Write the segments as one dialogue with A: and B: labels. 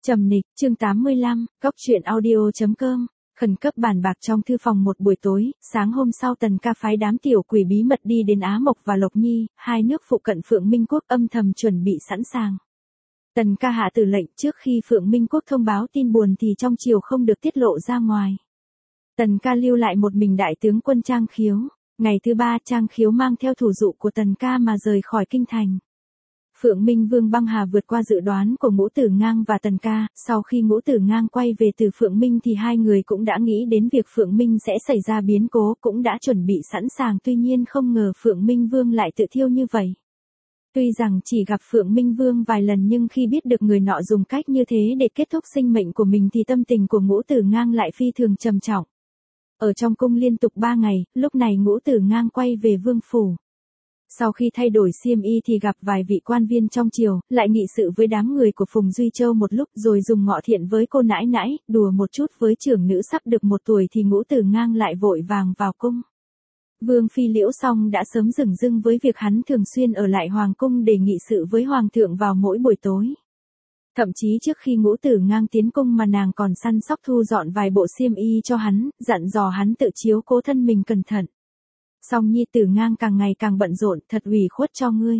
A: Trầm nịch, chương 85, Cóc truyện audio.com. Khẩn cấp bàn bạc trong thư phòng một buổi tối, sáng hôm sau Tần Ca phái đám tiểu quỷ bí mật đi đến Á Mộc và Lộc Nhi, hai nước phụ cận Phượng Minh Quốc âm thầm chuẩn bị sẵn sàng. Tần Ca hạ tử lệnh trước khi Phượng Minh Quốc thông báo tin buồn thì trong triều không được tiết lộ ra ngoài. Tần Ca lưu lại một mình đại tướng quân Trang Khiếu. Ngày thứ ba Trang Khiếu mang theo thủ dụ của Tần Ca mà rời khỏi kinh thành. Phượng Minh Vương băng hà vượt qua dự đoán của Ngũ Tử Ngang và Tần Ca, sau khi Ngũ Tử Ngang quay về từ Phượng Minh thì hai người cũng đã nghĩ đến việc Phượng Minh sẽ xảy ra biến cố, cũng đã chuẩn bị sẵn sàng, tuy nhiên không ngờ Phượng Minh Vương lại tự thiêu như vậy. Tuy rằng chỉ gặp Phượng Minh Vương vài lần nhưng khi biết được người nọ dùng cách như thế để kết thúc sinh mệnh của mình thì tâm tình của Ngũ Tử Ngang lại phi thường trầm trọng. Ở trong cung liên tục 3 ngày, lúc này Ngũ Tử Ngang quay về vương phủ. Sau khi thay đổi xiêm y thì gặp vài vị quan viên trong triều, lại nghị sự với đám người của Phùng Duy Châu một lúc rồi dùng ngọ thiện với cô nãi nãi, đùa một chút với trưởng nữ sắp được 1 tuổi thì Ngũ Tử Ngang lại vội vàng vào cung. Vương phi Liễu Song đã sớm dửng dưng với việc hắn thường xuyên ở lại hoàng cung để nghị sự với hoàng thượng vào mỗi buổi tối. Thậm chí trước khi Ngũ Tử Ngang tiến cung mà nàng còn săn sóc thu dọn vài bộ xiêm y cho hắn, dặn dò hắn tự chiếu cố thân mình cẩn thận. Song nhi tử Ngang càng ngày càng bận rộn, thật ủy khuất cho ngươi.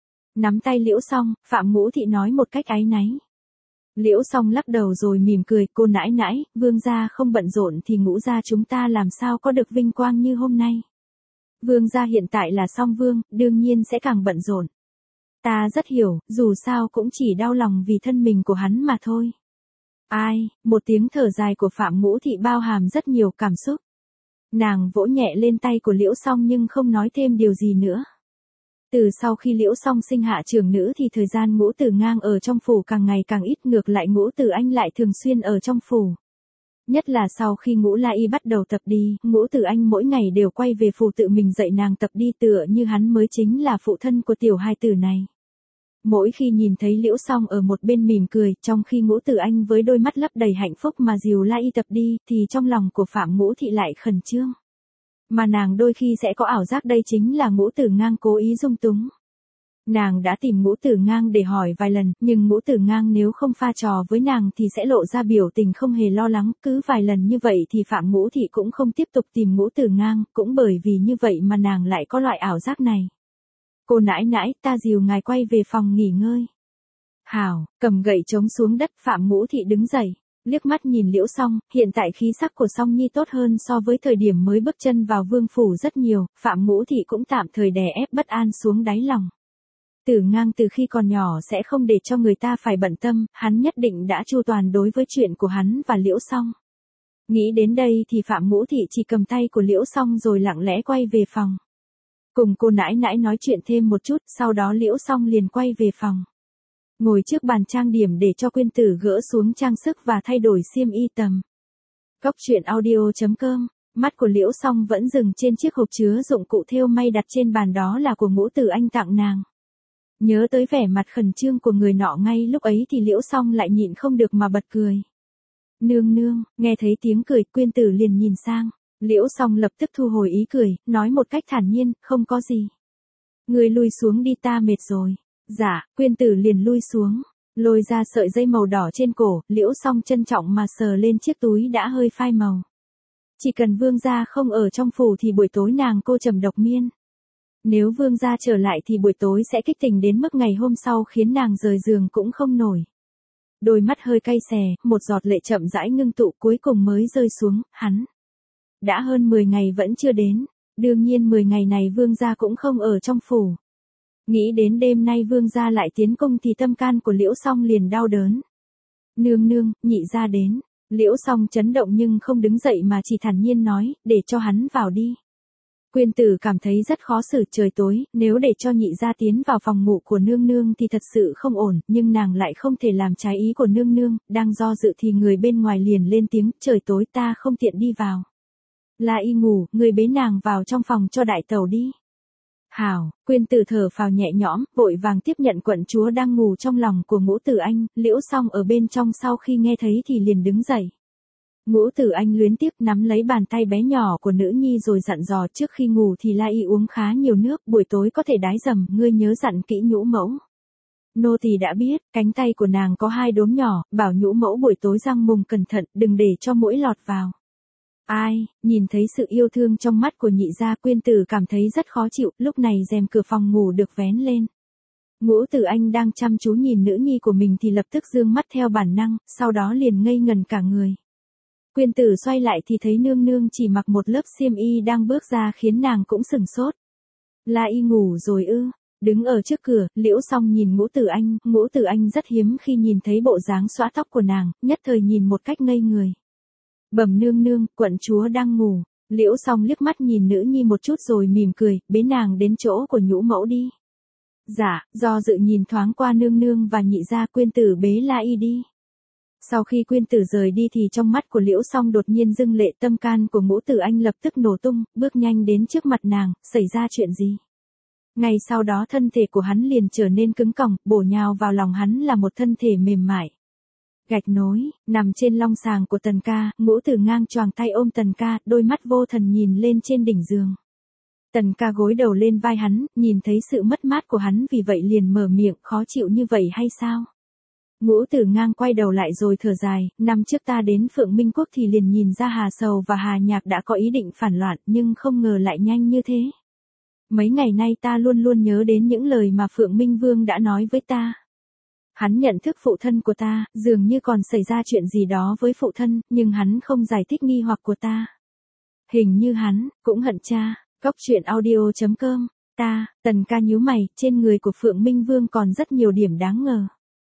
A: Nắm tay Liễu Song, Phạm Ngũ Thị nói một cách áy náy. Liễu Song lắc đầu rồi mỉm cười, cô nãi nãi, vương gia không bận rộn thì Ngũ gia chúng ta làm sao có được vinh quang như hôm nay. Vương gia hiện tại là song vương, đương nhiên sẽ càng bận rộn. Ta rất hiểu, dù sao cũng chỉ đau lòng vì thân mình của hắn mà thôi. Ai, một tiếng thở dài của Phạm Ngũ Thị bao hàm rất nhiều cảm xúc. Nàng vỗ nhẹ lên tay của Liễu Song nhưng không nói thêm điều gì nữa. Từ sau khi Liễu Song sinh hạ trưởng nữ thì thời gian Ngũ Tử Ngang ở trong phủ càng ngày càng ít, ngược lại Ngũ Tử Anh lại thường xuyên ở trong phủ. Nhất là sau khi Ngũ La Y bắt đầu tập đi, Ngũ Tử Anh mỗi ngày đều quay về phủ tự mình dạy nàng tập đi, tựa như hắn mới chính là phụ thân của tiểu hài tử này. Mỗi khi nhìn thấy Liễu Song ở một bên mỉm cười, trong khi Ngũ Tử Anh với đôi mắt lấp đầy hạnh phúc mà dìu La Y tập đi, thì trong lòng của Phạm Ngũ Thị lại khẩn trương. Mà nàng đôi khi sẽ có ảo giác đây chính là Ngũ Tử Ngang cố ý dung túng. Nàng đã tìm Ngũ Tử Ngang để hỏi vài lần, nhưng Ngũ Tử Ngang nếu không pha trò với nàng thì sẽ lộ ra biểu tình không hề lo lắng, cứ vài lần như vậy thì Phạm Ngũ Thị cũng không tiếp tục tìm Ngũ Tử Ngang, cũng bởi vì như vậy mà nàng lại có loại ảo giác này. Cô nãi nãi, ta dìu ngài quay về phòng nghỉ ngơi. Hảo, cầm gậy trống xuống đất, Phạm Ngũ Thị đứng dậy, liếc mắt nhìn Liễu Song, hiện tại khí sắc của Song Nhi tốt hơn so với thời điểm mới bước chân vào vương phủ rất nhiều, Phạm Ngũ Thị cũng tạm thời đè ép bất an xuống đáy lòng. Tử Ngang từ khi còn nhỏ sẽ không để cho người ta phải bận tâm, hắn nhất định đã chu toàn đối với chuyện của hắn và Liễu Song. Nghĩ đến đây thì Phạm Ngũ Thị chỉ cầm tay của Liễu Song rồi lặng lẽ quay về phòng. Cùng cô nãi nãi nói chuyện thêm một chút, sau đó Liễu Song liền quay về phòng. Ngồi trước bàn trang điểm để cho Quyên Tử gỡ xuống trang sức và thay đổi xiêm y tầm. Cóc truyện audio.com. Mắt của Liễu Song vẫn dừng trên chiếc hộp chứa dụng cụ thêu may đặt trên bàn, đó là của Ngũ Tử Anh tặng nàng. Nhớ tới vẻ mặt khẩn trương của người nọ ngay lúc ấy thì Liễu Song lại nhịn không được mà bật cười. Nương nương, nghe thấy tiếng cười, Quyên Tử liền nhìn sang. Liễu Song lập tức thu hồi ý cười, nói một cách thản nhiên, không có gì. Người lui xuống đi, ta mệt rồi. Dạ, Quyên Tử liền lui xuống, lôi ra sợi dây màu đỏ trên cổ, Liễu Song trân trọng mà sờ lên chiếc túi đã hơi phai màu. Chỉ cần vương gia không ở trong phủ thì buổi tối nàng cô trầm độc miên. Nếu vương gia trở lại thì buổi tối sẽ kích tình đến mức ngày hôm sau khiến nàng rời giường cũng không nổi. Đôi mắt hơi cay xè, một giọt lệ chậm rãi ngưng tụ cuối cùng mới rơi xuống, hắn. Đã hơn 10 ngày vẫn chưa đến, đương nhiên 10 ngày này vương gia cũng không ở trong phủ. Nghĩ đến đêm nay vương gia lại tiến cung thì tâm can của Liễu Song liền đau đớn. Nương nương, nhị gia đến. Liễu Song chấn động nhưng không đứng dậy mà chỉ thản nhiên nói, để cho hắn vào đi. Quyên Tử cảm thấy rất khó xử, trời tối, nếu để cho nhị gia tiến vào phòng ngủ của nương nương thì thật sự không ổn, nhưng nàng lại không thể làm trái ý của nương nương, đang do dự thì người bên ngoài liền lên tiếng, trời tối ta không tiện đi vào. La Y ngủ, người bế nàng vào trong phòng cho đại tẩu đi. Hảo, Quyên Tử thở phào nhẹ nhõm, vội vàng tiếp nhận quận chúa đang ngủ trong lòng của Ngũ Tử Anh, Liễu Song ở bên trong sau khi nghe thấy thì liền đứng dậy. Ngũ Tử Anh luyến tiếc nắm lấy bàn tay bé nhỏ của nữ nhi rồi dặn dò, trước khi ngủ thì La Y uống khá nhiều nước, buổi tối có thể đái dầm, ngươi nhớ dặn kỹ nhũ mẫu. Nô tỳ đã biết, cánh tay của nàng có 2 đốm nhỏ, bảo nhũ mẫu buổi tối răng mùng cẩn thận, đừng để cho muỗi lọt vào. Ai, nhìn thấy sự yêu thương trong mắt của nhị gia, Quyên Tử cảm thấy rất khó chịu, lúc này rèm cửa phòng ngủ được vén lên. Ngũ Tử Anh đang chăm chú nhìn nữ nhi của mình thì lập tức dương mắt theo bản năng, sau đó liền ngây ngần cả người. Quyên Tử xoay lại thì thấy nương nương chỉ mặc một lớp xiêm y đang bước ra khiến nàng cũng sửng sốt. La y ngủ rồi ư? Đứng ở trước cửa, Liễu Song nhìn Ngũ Tử Anh rất hiếm khi nhìn thấy bộ dáng xõa tóc của nàng, nhất thời nhìn một cách ngây người. Bẩm nương nương, quận chúa đang ngủ. Liễu Song liếc mắt nhìn nữ nhi một chút rồi mỉm cười, bế nàng đến chỗ của nhũ mẫu đi. Dạ, do dự nhìn thoáng qua nương nương và nhị gia, Quyên Tử bế La y đi. Sau khi Quyên Tử rời đi thì trong mắt của Liễu Song đột nhiên dâng lệ, tâm can của Ngũ Tử Anh lập tức nổ tung, bước nhanh đến trước mặt nàng, xảy ra chuyện gì? Ngay sau đó thân thể của hắn liền trở nên cứng còng, bổ nhào vào lòng hắn là một thân thể mềm mại. Gạch nối, nằm trên long sàng của Tần ca, Ngũ Tử Ngang choàng tay ôm Tần ca, đôi mắt vô thần nhìn lên trên đỉnh giường. Tần ca gối đầu lên vai hắn, nhìn thấy sự mất mát của hắn vì vậy liền mở miệng, khó chịu như vậy hay sao? Ngũ Tử Ngang quay đầu lại rồi thở dài, năm trước ta đến Phượng Minh Quốc thì liền nhìn ra Hà Sầu và Hà Nhạc đã có ý định phản loạn, nhưng không ngờ lại nhanh như thế. Mấy ngày nay ta luôn luôn nhớ đến những lời mà Phượng Minh Vương đã nói với ta. Hắn nhận thức phụ thân của ta, dường như còn xảy ra chuyện gì đó với phụ thân, nhưng hắn không giải thích nghi hoặc của ta. Hình như hắn cũng hận cha. Cóc truyện audio.com. Tần ca nhíu mày, trên người của Phượng Minh Vương còn rất nhiều điểm đáng ngờ.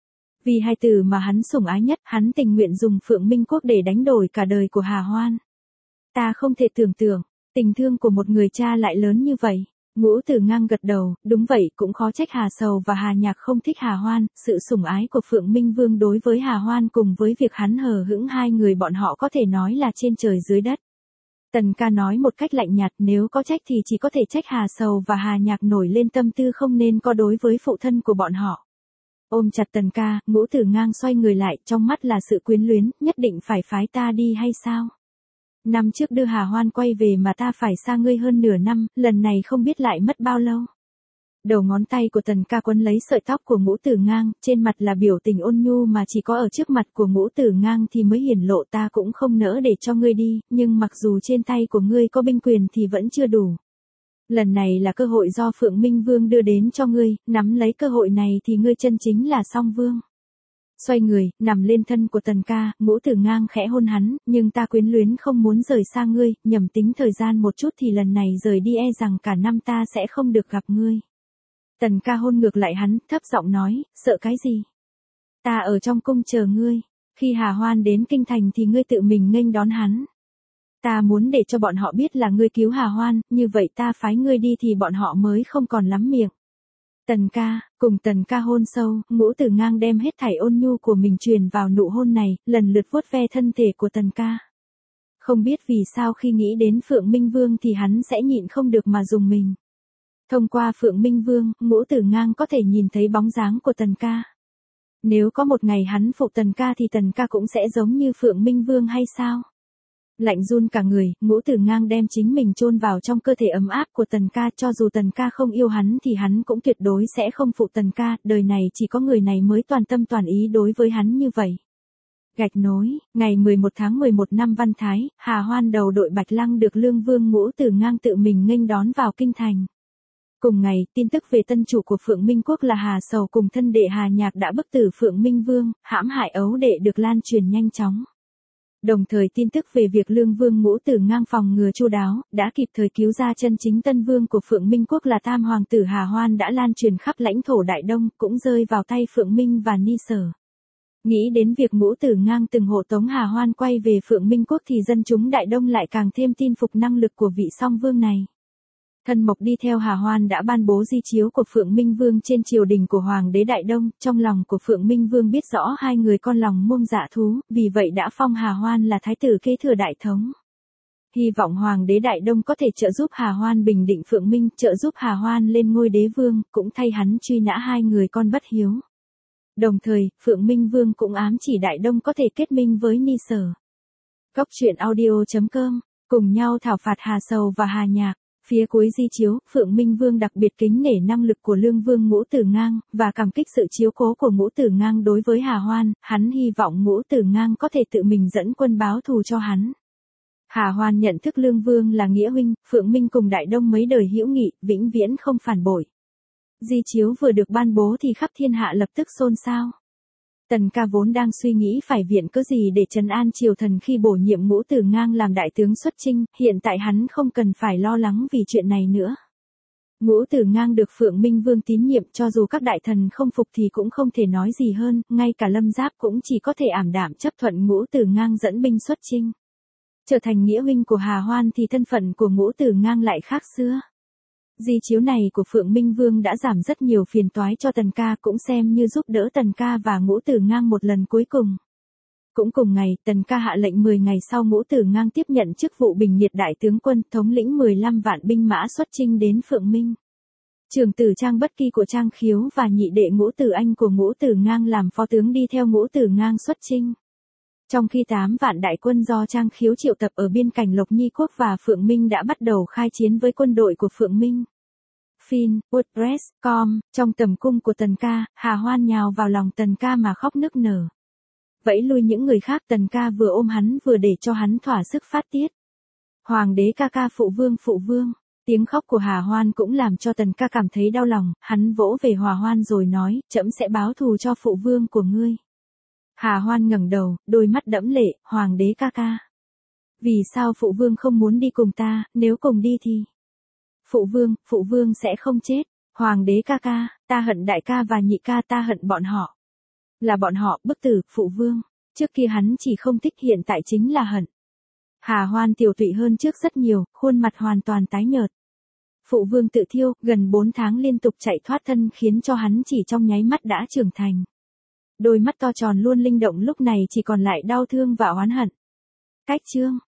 A: Vì hai từ mà hắn sủng ái nhất, hắn tình nguyện dùng Phượng Minh Quốc để đánh đổi cả đời của Hà Hoan. Ta không thể tưởng tượng, tình thương của một người cha lại lớn như vậy. Ngũ Tử Ngang gật đầu, đúng vậy, cũng khó trách Hà Sầu và Hà Nhạc không thích Hà Hoan, sự sủng ái của Phượng Minh Vương đối với Hà Hoan cùng với việc hắn hờ hững hai người bọn họ có thể nói là trên trời dưới đất. Tần ca nói một cách lạnh nhạt, nếu có trách thì chỉ có thể trách Hà Sầu và Hà Nhạc nổi lên tâm tư không nên có đối với phụ thân của bọn họ. Ôm chặt Tần ca, Ngũ Tử Ngang xoay người lại, trong mắt là sự quyến luyến, nhất định phải phái ta đi hay sao? Năm trước đưa Hà Hoan quay về mà ta phải xa ngươi hơn nửa năm, lần này không biết lại mất bao lâu. Đầu ngón tay của Tần ca quấn lấy sợi tóc của Ngũ Tử Ngang, trên mặt là biểu tình ôn nhu mà chỉ có ở trước mặt của Ngũ Tử Ngang thì mới hiển lộ, ta cũng không nỡ để cho ngươi đi, nhưng mặc dù trên tay của ngươi có binh quyền thì vẫn chưa đủ. Lần này là cơ hội do Phượng Minh Vương đưa đến cho ngươi, nắm lấy cơ hội này thì ngươi chân chính là song vương. Xoay người, nằm lên thân của Tần ca, Ngũ Tử Ngang khẽ hôn hắn, nhưng ta quyến luyến không muốn rời xa ngươi, nhầm tính thời gian một chút thì lần này rời đi e rằng cả năm ta sẽ không được gặp ngươi. Tần ca hôn ngược lại hắn, thấp giọng nói, sợ cái gì? Ta ở trong cung chờ ngươi, khi Hà Hoan đến kinh thành thì ngươi tự mình nghênh đón hắn. Ta muốn để cho bọn họ biết là ngươi cứu Hà Hoan, như vậy ta phái ngươi đi thì bọn họ mới không còn lắm miệng. Cùng Tần ca hôn sâu, Ngũ Tử Ngang đem hết thảy ôn nhu của mình truyền vào nụ hôn này, lần lượt vuốt ve thân thể của Tần ca. Không biết vì sao khi nghĩ đến Phượng Minh Vương thì hắn sẽ nhịn không được mà dùng mình. Thông qua Phượng Minh Vương, Ngũ Tử Ngang có thể nhìn thấy bóng dáng của Tần ca. Nếu có một ngày hắn phục Tần ca thì Tần ca cũng sẽ giống như Phượng Minh Vương hay sao? Lạnh run cả người, Ngũ Tử Ngang đem chính mình chôn vào trong cơ thể ấm áp của Tần ca, cho dù Tần ca không yêu hắn thì hắn cũng tuyệt đối sẽ không phụ Tần ca, đời này chỉ có người này mới toàn tâm toàn ý đối với hắn như vậy. Gạch nối, ngày 11 tháng 11 năm Văn Thái, Hà Hoan đầu đội Bạch Lăng được Lương Vương Ngũ Tử Ngang tự mình nghênh đón vào kinh thành. Cùng ngày, tin tức về tân chủ của Phượng Minh Quốc là Hà Sầu cùng thân đệ Hà Nhạc đã bức tử Phượng Minh Vương, hãm hại ấu đệ được lan truyền nhanh chóng. Đồng thời tin tức về việc Lương Vương Ngũ Tử Ngang phòng ngừa chu đáo, đã kịp thời cứu ra chân chính tân vương của Phượng Minh Quốc là Tam Hoàng tử Hà Hoan đã lan truyền khắp lãnh thổ Đại Đông, cũng rơi vào tay Phượng Minh và Ni Sở. Nghĩ đến việc Ngũ Tử Ngang từng hộ tống Hà Hoan quay về Phượng Minh Quốc thì dân chúng Đại Đông lại càng thêm tin phục năng lực của vị song vương này. Thân Mộc đi theo Hà Hoan đã ban bố di chiếu của Phượng Minh Vương trên triều đình của Hoàng đế Đại Đông, trong lòng của Phượng Minh Vương biết rõ hai người con lòng muông dạ thú, vì vậy đã phong Hà Hoan là thái tử kế thừa đại thống. Hy vọng Hoàng đế Đại Đông có thể trợ giúp Hà Hoan bình định Phượng Minh, trợ giúp Hà Hoan lên ngôi đế vương, cũng thay hắn truy nã hai người con bất hiếu. Đồng thời, Phượng Minh Vương cũng ám chỉ Đại Đông có thể kết minh với Ni Sở. Cóc truyện audio.com, cùng nhau thảo phạt Hà Sầu và Hà Nhạc. Phía cuối di chiếu, Phượng Minh Vương đặc biệt kính nể năng lực của Lương Vương Ngũ Tử Ngang, và cảm kích sự chiếu cố của Ngũ Tử Ngang đối với Hà Hoan, hắn hy vọng Ngũ Tử Ngang có thể tự mình dẫn quân báo thù cho hắn. Hà Hoan nhận thức Lương Vương là nghĩa huynh, Phượng Minh cùng Đại Đông mấy đời hữu nghị, vĩnh viễn không phản bội. Di chiếu vừa được ban bố thì khắp thiên hạ lập tức xôn xao. Tần Ca vốn đang suy nghĩ phải viện cớ gì để trấn an triều thần khi bổ nhiệm Ngũ Tử Ngang làm đại tướng xuất chinh, hiện tại hắn không cần phải lo lắng vì chuyện này nữa. Ngũ Tử Ngang được Phượng Minh Vương tín nhiệm, cho dù các đại thần không phục thì cũng không thể nói gì hơn, ngay cả Lâm Giáp cũng chỉ có thể ảm đạm chấp thuận Ngũ Tử Ngang dẫn binh xuất chinh. Trở thành nghĩa huynh của Hà Hoan thì thân phận của Ngũ Tử Ngang lại khác xưa. Di chiếu này của Phượng Minh Vương đã giảm rất nhiều phiền toái cho Tần Ca, cũng xem như giúp đỡ Tần Ca và Ngũ Tử Ngang một lần cuối cùng. Cũng cùng ngày, Tần Ca hạ lệnh 10 ngày sau Ngũ Tử Ngang tiếp nhận chức vụ Bình Liệt đại tướng quân, thống lĩnh 15 vạn binh mã xuất chinh đến Phượng Minh. Trưởng tử Trang Bất Kỳ của Trang Khiếu và nhị đệ Ngũ Tử Anh của Ngũ Tử Ngang làm phó tướng đi theo Ngũ Tử Ngang xuất chinh. Trong khi 8 vạn đại quân do Trang Khiếu triệu tập ở biên cảnh Lộc Nhi Quốc và Phượng Minh đã bắt đầu khai chiến với quân đội của Phượng Minh. Fin, WordPress.com, trong tầm cung của Tần Ca, Hà Hoan nhào vào lòng Tần Ca mà khóc nức nở. Vẫy lui những người khác, Tần Ca vừa ôm hắn vừa để cho hắn thỏa sức phát tiết. Hoàng đế ca ca, phụ vương. Tiếng khóc của Hà Hoan cũng làm cho Tần Ca cảm thấy đau lòng, hắn vỗ về Hà Hoan rồi nói, trẫm sẽ báo thù cho phụ vương của ngươi. Hà Hoan ngẩng đầu, đôi mắt đẫm lệ, Hoàng đế ca ca. Vì sao phụ vương không muốn đi cùng ta, nếu cùng đi thì... Phụ vương sẽ không chết. Hoàng đế ca ca, ta hận đại ca và nhị ca, ta hận bọn họ. Là bọn họ, bức tử, phụ vương. Trước kia hắn chỉ không thích, hiện tại chính là hận. Hà Hoan tiểu tụy hơn trước rất nhiều, khuôn mặt hoàn toàn tái nhợt. Phụ vương tự thiêu, gần 4 tháng liên tục chạy thoát thân khiến cho hắn chỉ trong nháy mắt đã trưởng thành. Đôi mắt to tròn luôn linh động lúc này chỉ còn lại đau thương và oán hận. Cách chương